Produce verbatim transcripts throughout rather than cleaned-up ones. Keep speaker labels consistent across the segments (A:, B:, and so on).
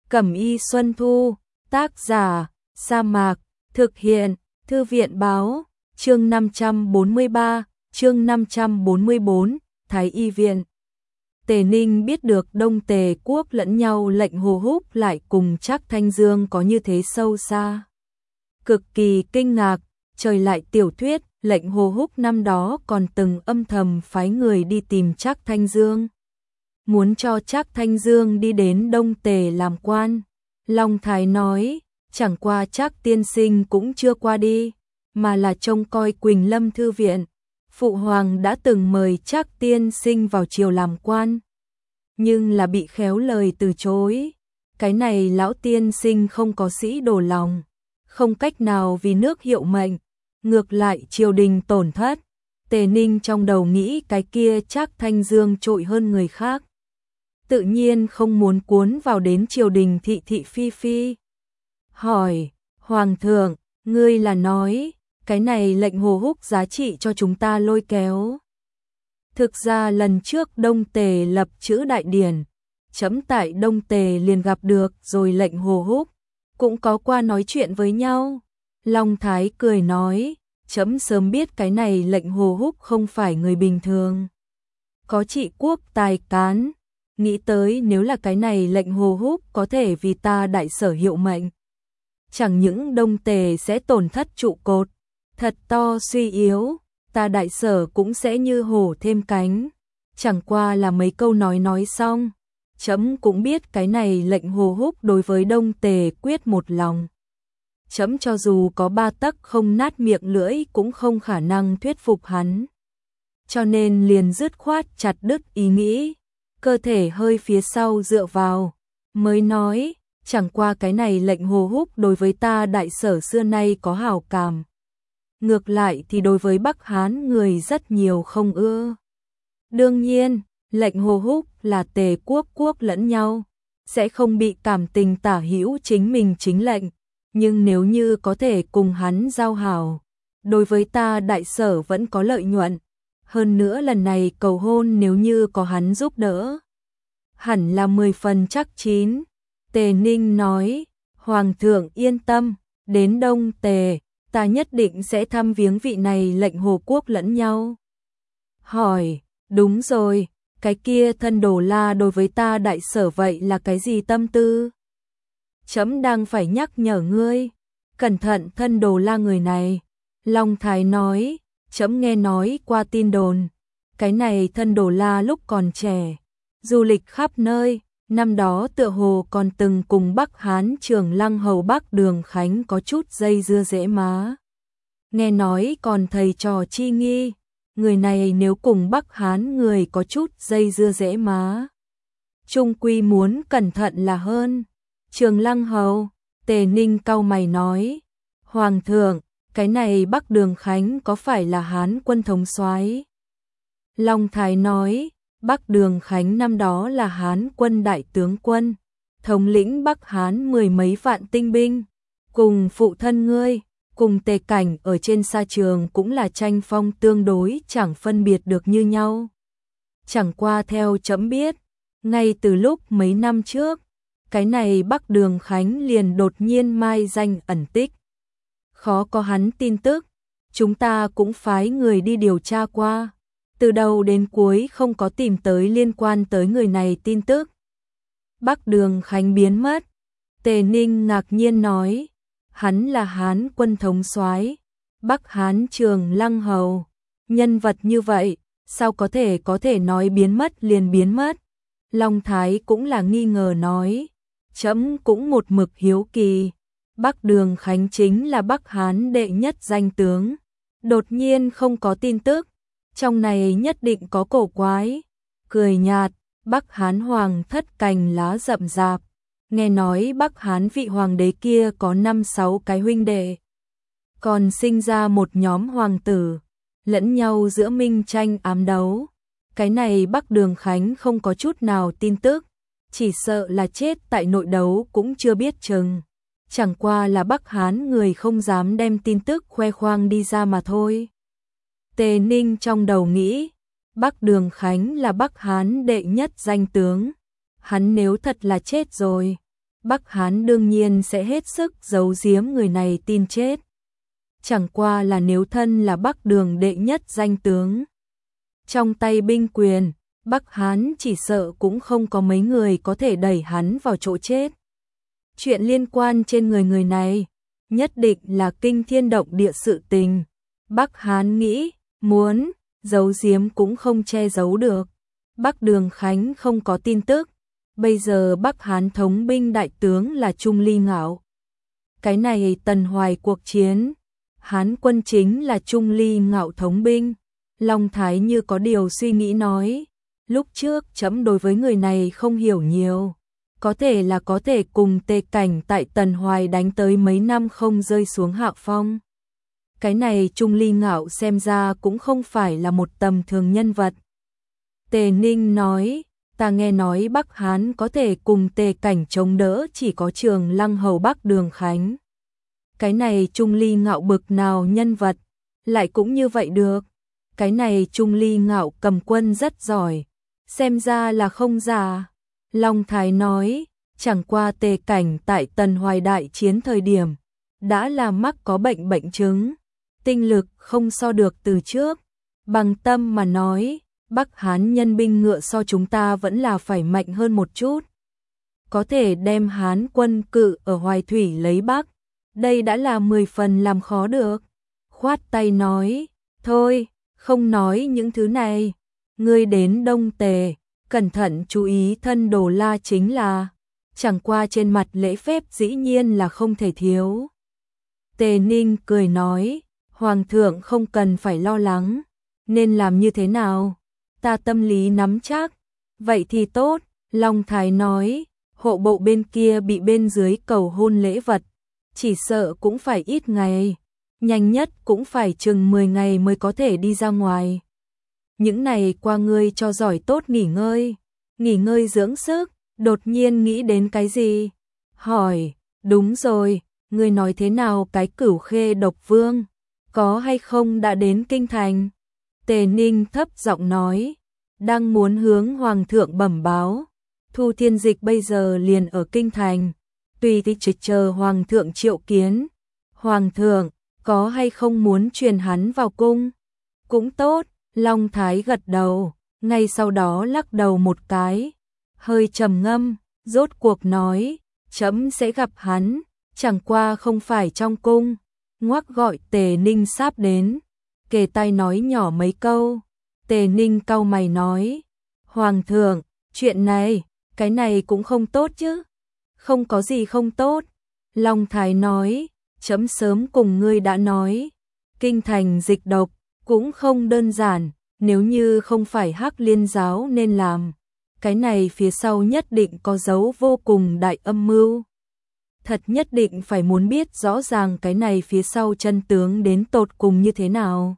A: Cẩm y Xuân Thu, tác giả, Sa Mạc, thực hiện, Thư viện báo, chương năm trăm bốn mươi ba, chương năm trăm bốn mươi bốn, Thái Y viện. Tề Ninh biết được Đông Tề quốc lẫn nhau lệnh Hồ Húc lại cùng Trác Thanh Dương có như thế sâu xa. Cực kỳ kinh ngạc, trời lại tiểu thuyết, lệnh Hồ Húc năm đó còn từng âm thầm phái người đi tìm Trác Thanh Dương. Muốn cho Trác Thanh Dương đi đến Đông Tề làm quan. Long Thái nói, chẳng qua Trác tiên sinh cũng chưa qua đi, mà là trông coi Quỳnh Lâm Thư viện. Phụ hoàng đã từng mời Trác tiên sinh vào triều làm quan, nhưng là bị khéo lời từ chối. Cái này lão tiên sinh không có sĩ đồ lòng, không cách nào vì nước hiệu mệnh, ngược lại triều đình tổn thất. Tề Ninh trong đầu nghĩ cái kia Trác Thanh Dương trội hơn người khác, tự nhiên không muốn cuốn vào đến triều đình thị thị phi phi. Hỏi, Hoàng thượng, ngươi là nói, cái này lệnh Hồ Húc giá trị cho chúng ta lôi kéo. Thực ra lần trước Đông Tề lập chữ đại điển, chấm tại Đông Tề liền gặp được rồi lệnh Hồ Húc, cũng có qua nói chuyện với nhau. Long Thái cười nói, chấm sớm biết cái này lệnh Hồ Húc không phải người bình thường, có trị quốc tài cán, nghĩ tới nếu là cái này lệnh Hồ Húc có thể vì ta đại sở hiệu mệnh, chẳng những Đông Tề sẽ tổn thất trụ cột, thật to suy yếu, ta đại sở cũng sẽ như hổ thêm cánh. Chẳng qua là mấy câu nói nói xong, chấm cũng biết cái này lệnh Hồ Húc đối với Đông Tề quyết một lòng. Chấm cho dù có ba tấc không nát miệng lưỡi cũng không khả năng thuyết phục hắn. Cho nên liền dứt khoát chặt đứt ý nghĩ, cơ thể hơi phía sau dựa vào, mới nói, chẳng qua cái này lệnh Hồ Húc đối với ta đại sở xưa nay có hảo cảm. Ngược lại thì đối với Bắc Hán người rất nhiều không ưa. Đương nhiên, lệnh Hồ Húc là Tề quốc quốc lẫn nhau, sẽ không bị cảm tình tả hữu chính mình chính lệnh, nhưng nếu như có thể cùng hắn giao hảo, đối với ta đại sở vẫn có lợi nhuận. Hơn nữa lần này cầu hôn nếu như có hắn giúp đỡ, hẳn là mười phần chắc chín. Tề Ninh nói, Hoàng thượng yên tâm, đến Đông Tề, ta nhất định sẽ thăm viếng vị này lệnh Hồ quốc lẫn nhau. Hỏi, đúng rồi, cái kia thân Đồ La đối với ta đại sở vậy là cái gì tâm tư? Chấm đang phải nhắc nhở ngươi, cẩn thận thân Đồ La người này. Long Thái nói, chấm nghe nói qua tin đồn, cái này thân Đồ La lúc còn trẻ, du lịch khắp nơi, năm đó tựa hồ còn từng cùng Bắc Hán Trường Lăng hầu Bắc Đường Khánh có chút dây dưa dễ má. Nghe nói còn thầy trò chi nghi, người này nếu cùng Bắc Hán người có chút dây dưa dễ má, chung quy muốn cẩn thận là hơn. Trường Lăng hầu, Tề Ninh cau mày nói, Hoàng thượng, cái này Bắc Đường Khánh có phải là Hán quân thống soái? Long Thái nói, Bắc Đường Khánh năm đó là Hán quân đại tướng quân, thống lĩnh Bắc Hán mười mấy vạn tinh binh, cùng phụ thân ngươi, cùng Tề Cảnh ở trên sa trường cũng là tranh phong tương đối chẳng phân biệt được như nhau. Chẳng qua theo chấm biết, ngay từ lúc mấy năm trước, cái này Bắc Đường Khánh liền đột nhiên mai danh ẩn tích. Khó có hắn tin tức, chúng ta cũng phái người đi điều tra qua, từ đầu đến cuối không có tìm tới liên quan tới người này tin tức. Bắc Đường Khánh biến mất. Tề Ninh ngạc nhiên nói, hắn là Hán quân thống soái, Bắc Hán Trường Lăng hầu, nhân vật như vậy, sao có thể có thể nói biến mất liền biến mất? Long Thái cũng là nghi ngờ nói, chấm cũng một mực hiếu kỳ, Bắc Đường Khánh chính là Bắc Hán đệ nhất danh tướng, đột nhiên không có tin tức, trong này nhất định có cổ quái. Cười nhạt, Bắc Hán hoàng thất cành lá rậm rạp, nghe nói Bắc Hán vị hoàng đế kia có năm sáu cái huynh đệ, còn sinh ra một nhóm hoàng tử, lẫn nhau giữa minh tranh ám đấu. Cái này Bắc Đường Khánh không có chút nào tin tức, chỉ sợ là chết tại nội đấu cũng chưa biết chừng. Chẳng qua là Bắc Hán người không dám đem tin tức khoe khoang đi ra mà thôi. Tề Ninh trong đầu nghĩ, Bắc Đường Khánh là Bắc Hán đệ nhất danh tướng, hắn nếu thật là chết rồi, Bắc Hán đương nhiên sẽ hết sức giấu giếm người này tin chết. Chẳng qua là nếu thân là Bắc Đường đệ nhất danh tướng, trong tay binh quyền, Bắc Hán chỉ sợ cũng không có mấy người có thể đẩy hắn vào chỗ chết. Chuyện liên quan trên người người này, nhất định là kinh thiên động địa sự tình. Bắc Hán nghĩ, muốn giấu giếm cũng không che giấu được. Bắc Đường Khánh không có tin tức, bây giờ Bắc Hán thống binh đại tướng là Trung Ly Ngạo. Cái này Tần Hoài cuộc chiến, Hán quân chính là Trung Ly Ngạo thống binh. Long Thái như có điều suy nghĩ nói, lúc trước trẫm đối với người này không hiểu nhiều, có thể là có thể cùng Tề Cảnh tại Tần Hoài đánh tới mấy năm không rơi xuống hạ phong. Cái này Trung Ly Ngạo xem ra cũng không phải là một tầm thường nhân vật. Tề Ninh nói, ta nghe nói Bắc Hán có thể cùng Tề Cảnh chống đỡ chỉ có Trường Lăng hầu Bắc Đường Khánh. Cái này Trung Ly Ngạo bực nào nhân vật, lại cũng như vậy được. Cái này Trung Ly Ngạo cầm quân rất giỏi, xem ra là không giả. Long Thái nói, chẳng qua Tề Cảnh tại Tần Hoài đại chiến thời điểm, đã là mắc có bệnh bệnh chứng, tinh lực không so được từ trước. Bằng tâm mà nói, Bắc Hán nhân binh ngựa so chúng ta vẫn là phải mạnh hơn một chút. Có thể đem Hán quân cự ở Hoài Thủy lấy Bắc, đây đã là mười phần làm khó được. Khoát tay nói, thôi, không nói những thứ này. Ngươi đến Đông Tề, cẩn thận chú ý thân Đồ La chính là, chẳng qua trên mặt lễ phép dĩ nhiên là không thể thiếu. Tề Ninh cười nói, Hoàng thượng không cần phải lo lắng, nên làm như thế nào? Ta tâm lý nắm chắc, vậy thì tốt. Long Thái nói, hộ bộ bên kia bị bên dưới cầu hôn lễ vật, chỉ sợ cũng phải ít ngày, nhanh nhất cũng phải chừng mười ngày mới có thể đi ra ngoài. Những này qua ngươi cho giỏi tốt nghỉ ngơi, nghỉ ngơi dưỡng sức. Đột nhiên nghĩ đến cái gì? Hỏi, đúng rồi, ngươi nói thế nào cái Cửu Khê độc vương, có hay không đã đến kinh thành? Tề Ninh thấp giọng nói, đang muốn hướng Hoàng thượng bẩm báo. Thu Thiên Dịch bây giờ liền ở kinh thành, tùy thì chỉ chờ Hoàng thượng triệu kiến. Hoàng thượng, có hay không muốn truyền hắn vào cung? Cũng tốt. Long Thái gật đầu, ngay sau đó lắc đầu một cái, hơi trầm ngâm, rốt cuộc nói, trẫm sẽ gặp hắn, chẳng qua không phải trong cung. Ngoắc gọi Tề Ninh sáp đến, kề tai nói nhỏ mấy câu. Tề Ninh cau mày nói, Hoàng thượng, chuyện này, cái này cũng không tốt chứ? Không có gì không tốt. Long Thái nói, trẫm sớm cùng ngươi đã nói, kinh thành dịch độc cũng không đơn giản, nếu như không phải Hắc Liên giáo nên làm, cái này phía sau nhất định có dấu vô cùng đại âm mưu. Thật nhất định phải muốn biết rõ ràng cái này phía sau chân tướng đến tột cùng như thế nào.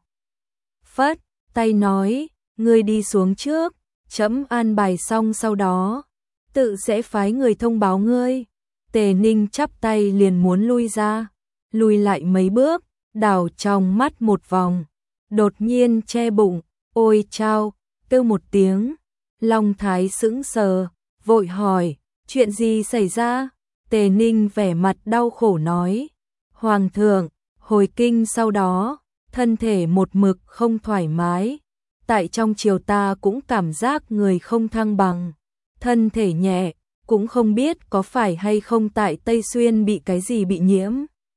A: Phất tay nói, ngươi đi xuống trước, trẫm an bài xong sau đó, tự sẽ phái người thông báo ngươi. Tề Ninh chắp tay liền muốn lui ra, lùi lại mấy bước, đảo trong mắt một vòng, đột nhiên che bụng, ôi chao, kêu một tiếng. Long Thái sững sờ, vội hỏi, chuyện gì xảy ra? Tề Ninh vẻ mặt đau khổ nói, Hoàng thượng, hồi kinh sau đó, thân thể một mực không thoải mái, tại trong triều ta cũng cảm giác người không thăng bằng, thân thể nhẹ, cũng không biết có phải hay không tại Tây Xuyên bị cái gì bị nhiễm.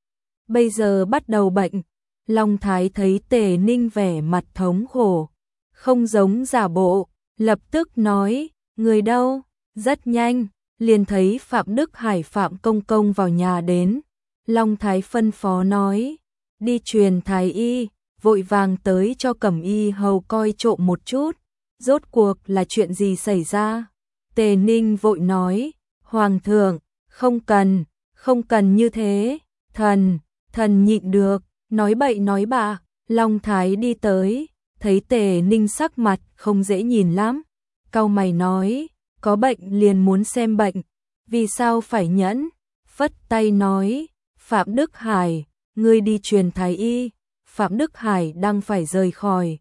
A: Bây giờ bắt đầu bệnh. Long Thái thấy Tề Ninh vẻ mặt thống khổ, không giống giả bộ, lập tức nói, người đâu? Rất nhanh, liền thấy Phạm Đức Hải Phạm Công Công vào nhà đến. Long Thái phân phó nói, đi truyền thái y, vội vàng tới cho Cẩm Y hầu coi trộm một chút, rốt cuộc là chuyện gì xảy ra? Tề Ninh vội nói, Hoàng thượng, không cần, không cần như thế, thần, thần nhịn được, nói bậy nói bạ. Long Thái đi tới, thấy Tề Ninh sắc mặt không dễ nhìn lắm, cau mày nói, có bệnh liền muốn xem bệnh, vì sao phải nhẫn? Phất tay nói, Phạm Đức Hải, ngươi đi truyền thái y. Phạm Đức Hải đang phải rời khỏi.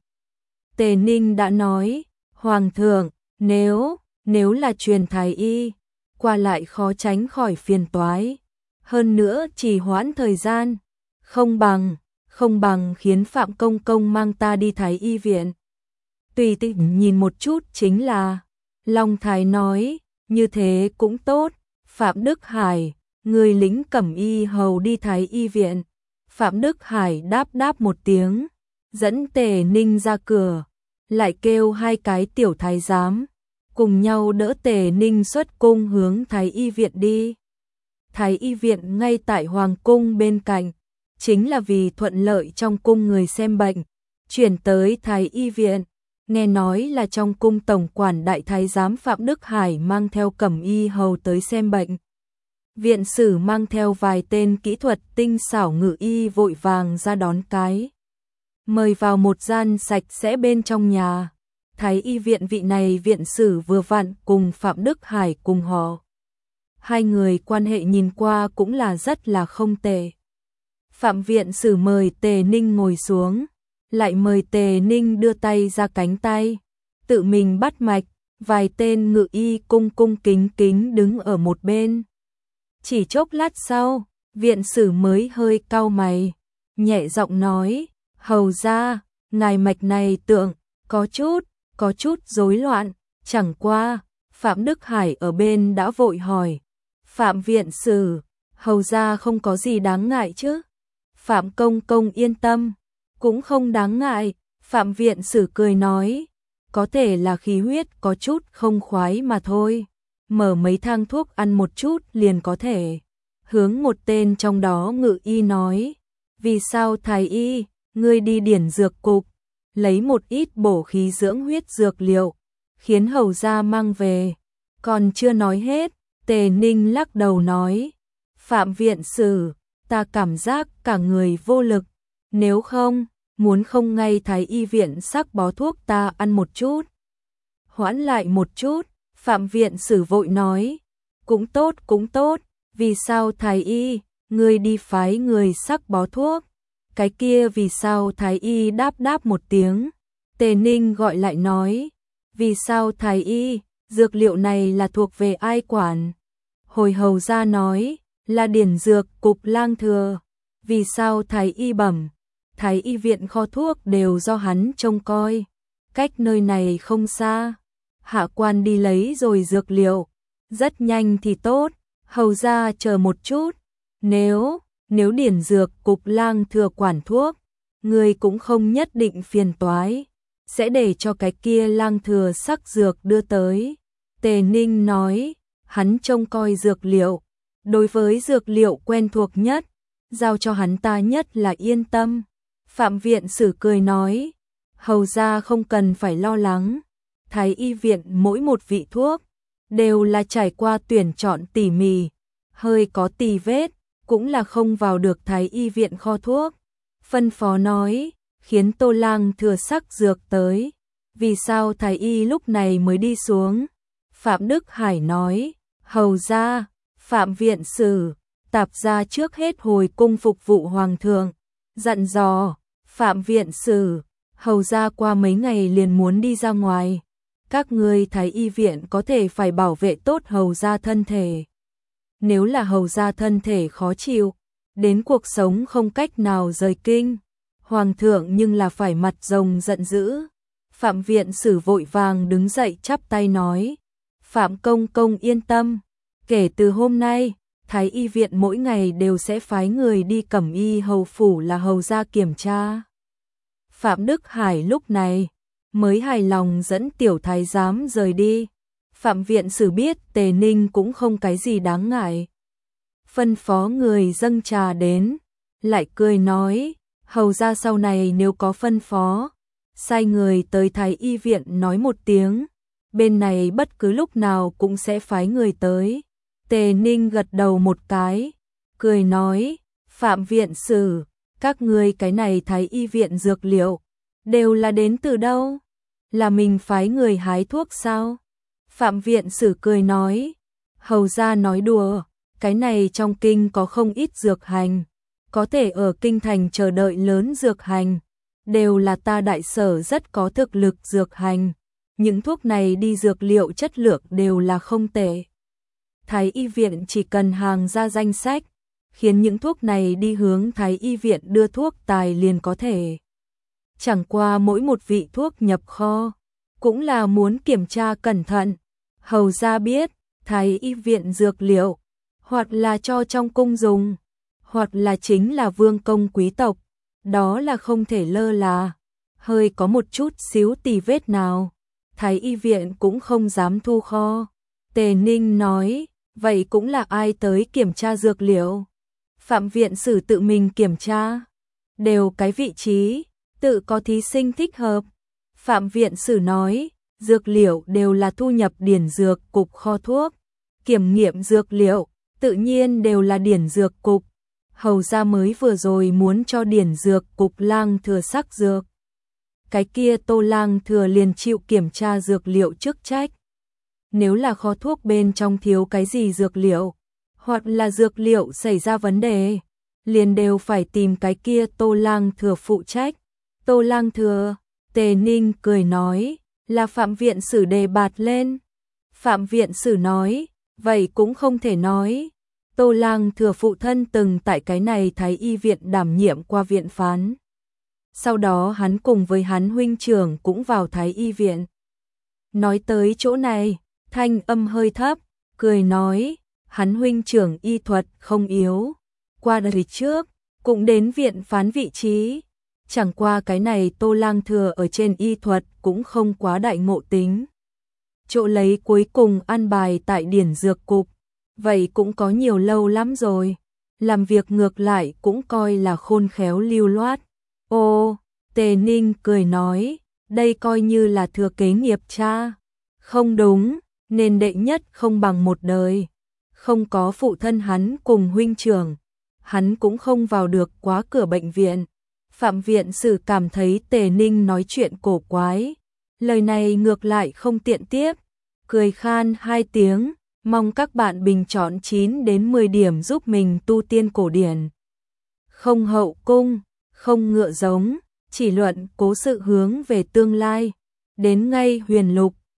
A: Tề Ninh đã nói, Hoàng thượng, nếu, nếu là truyền thái y, qua lại khó tránh khỏi phiền toái. Hơn nữa trì hoãn thời gian, không bằng, không bằng khiến Phạm Công Công mang ta đi Thái Y viện. Tùy tiện nhìn một chút chính là, Long Thái nói, như thế cũng tốt. Phạm Đức Hải, người lính cẩm y hầu đi Thái Y viện. Phạm Đức Hải đáp đáp một tiếng, dẫn Tề Ninh ra cửa, lại kêu hai cái tiểu thái giám, cùng nhau đỡ Tề Ninh xuất cung hướng Thái Y viện đi. Thái Y viện ngay tại Hoàng cung bên cạnh, chính là vì thuận lợi trong cung người xem bệnh, chuyển tới Thái Y viện. Nghe nói là trong cung tổng quản đại thái giám Phạm Đức Hải mang theo cẩm y hầu tới xem bệnh. Viện sử mang theo vài tên kỹ thuật tinh xảo ngự y vội vàng ra đón cái. Mời vào một gian sạch sẽ bên trong nhà. Thái Y viện vị này viện sử vừa vặn cùng Phạm Đức Hải cùng họ. Hai người quan hệ nhìn qua cũng là rất là không tệ. Phạm viện sử mời Tề Ninh ngồi xuống, lại mời Tề Ninh đưa tay ra cánh tay, tự mình bắt mạch, vài tên ngự y cung cung kính kính đứng ở một bên. Chỉ chốc lát sau, viện sử mới hơi cau mày, nhẹ giọng nói, hầu ra, ngài mạch này tượng, có chút, có chút rối loạn, chẳng qua, Phạm Đức Hải ở bên đã vội hỏi. Phạm viện sử, hầu ra không có gì đáng ngại chứ? Phạm Công Công yên tâm, cũng không đáng ngại. Phạm viện sử cười nói, có thể là khí huyết có chút không khoái mà thôi, mở mấy thang thuốc ăn một chút liền có thể. Hướng một tên trong đó ngự y nói, vì sao thái y, ngươi đi điển dược cục, lấy một ít bổ khí dưỡng huyết dược liệu, khiến hầu ra mang về. Còn chưa nói hết, Tề Ninh lắc đầu nói, Phạm viện sử, ta cảm giác cả người vô lực, nếu không, muốn không ngay Thái Y viện sắc bó thuốc ta ăn một chút. Hoãn lại một chút, Phạm viện sử vội nói, cũng tốt cũng tốt, vì sao Thái Y, ngươi đi phái người sắc bó thuốc, cái kia vì sao Thái Y đáp đáp một tiếng. Tề Ninh gọi lại nói, vì sao Thái Y, dược liệu này là thuộc về ai quản? Hồi hầu ra nói, là điển dược cục lang thừa. Vì sao Thái Y bẩm, Thái Y viện kho thuốc đều do hắn trông coi, cách nơi này không xa, hạ quan đi lấy rồi dược liệu, rất nhanh thì tốt, hầu ra chờ một chút, nếu, nếu điển dược cục lang thừa quản thuốc, người cũng không nhất định phiền toái, sẽ để cho cái kia lang thừa sắc dược đưa tới. Tề Ninh nói, hắn trông coi dược liệu, đối với dược liệu quen thuộc nhất, giao cho hắn ta nhất là yên tâm. Phạm viện sử cười nói, hầu ra không cần phải lo lắng, Thái Y viện mỗi một vị thuốc, đều là trải qua tuyển chọn tỉ mỉ, hơi có tì vết, cũng là không vào được Thái Y viện kho thuốc. Phân phó nói, khiến Tô Lang thừa sắc dược tới. Vì sao Thái Y lúc này mới đi xuống? Phạm Đức Hải nói, hầu ra, Phạm viện sử, tạp gia trước hết hồi cung phục vụ hoàng thượng, dặn dò, Phạm viện sử, hầu ra qua mấy ngày liền muốn đi ra ngoài, các ngươi Thái Y viện có thể phải bảo vệ tốt hầu ra thân thể. Nếu là hầu ra thân thể khó chịu, đến cuộc sống không cách nào rời kinh, hoàng thượng nhưng là phải mặt rồng giận dữ. Phạm viện sử vội vàng đứng dậy chắp tay nói, Phạm công công yên tâm, kể từ hôm nay, Thái Y viện mỗi ngày đều sẽ phái người đi cẩm y hầu phủ là hầu ra kiểm tra. Phạm Đức Hải lúc này mới hài lòng dẫn tiểu thái giám rời đi. Phạm viện sử biết Tề Ninh cũng không cái gì đáng ngại, phân phó người dâng trà đến, lại cười nói, hầu ra sau này nếu có phân phó, sai người tới Thái Y viện nói một tiếng, bên này bất cứ lúc nào cũng sẽ phái người tới. Tề Ninh gật đầu một cái, cười nói, Phạm viện sử, các ngươi cái này Thái Y viện dược liệu, đều là đến từ đâu? Là mình phái người hái thuốc sao? Phạm viện sử cười nói, hầu ra nói đùa, cái này trong kinh có không ít dược hành, có thể ở kinh thành chờ đợi lớn dược hành, đều là ta đại sở rất có thực lực dược hành, những thuốc này đi dược liệu chất lượng đều là không tệ. Thái y viện chỉ cần hàng ra danh sách, khiến những thuốc này đi hướng Thái y viện đưa thuốc tài liền có thể. Chẳng qua mỗi một vị thuốc nhập kho, cũng là muốn kiểm tra cẩn thận. Hầu ra biết, Thái y viện dược liệu, hoặc là cho trong cung dùng, hoặc là chính là vương công quý tộc, đó là không thể lơ là. Hơi có một chút xíu tì vết nào, Thái y viện cũng không dám thu kho. Tề Ninh nói, vậy cũng là ai tới kiểm tra dược liệu? Phạm viện sử tự mình kiểm tra, đều cái vị trí, tự có thí sinh thích hợp. Phạm viện sử nói, dược liệu đều là thu nhập điển dược cục kho thuốc, kiểm nghiệm dược liệu, tự nhiên đều là điển dược cục. Hầu ra mới vừa rồi muốn cho điển dược cục lang thừa sắc dược. Cái kia Tô lang thừa liền chịu kiểm tra dược liệu chức trách. Nếu là kho thuốc bên trong thiếu cái gì dược liệu, hoặc là dược liệu xảy ra vấn đề, liền đều phải tìm cái kia Tô lang thừa phụ trách. Tô lang thừa, Tề Ninh cười nói, là Phạm viện sử đề bạt lên. Phạm viện sử nói, vậy cũng không thể nói. Tô lang thừa phụ thân từng tại cái này Thái y viện đảm nhiệm qua viện phán. Sau đó hắn cùng với hắn huynh trưởng cũng vào Thái y viện. Nói tới chỗ này, thanh âm hơi thấp, cười nói, hắn huynh trưởng y thuật không yếu. Qua đời trước, cũng đến viện phán vị trí. Chẳng qua cái này Tô lang thừa ở trên y thuật cũng không quá đại ngộ tính. Chỗ lấy cuối cùng an bài tại điển dược cục, vậy cũng có nhiều lâu lắm rồi. Làm việc ngược lại cũng coi là khôn khéo lưu loát. Ô, Tề Ninh cười nói, đây coi như là thừa kế nghiệp cha. Không đúng, nên đệ nhất không bằng một đời. Không có phụ thân hắn cùng huynh trưởng, hắn cũng không vào được quá cửa bệnh viện. Phạm viện sử cảm thấy Tề Ninh nói chuyện cổ quái, lời này ngược lại không tiện tiếp, cười khan hai tiếng, mong các bạn bình chọn chín đến mười điểm giúp mình tu tiên cổ điển. Không hậu cung, không ngựa giống, chỉ luận cố sự hướng về tương lai, đến ngay huyền lục,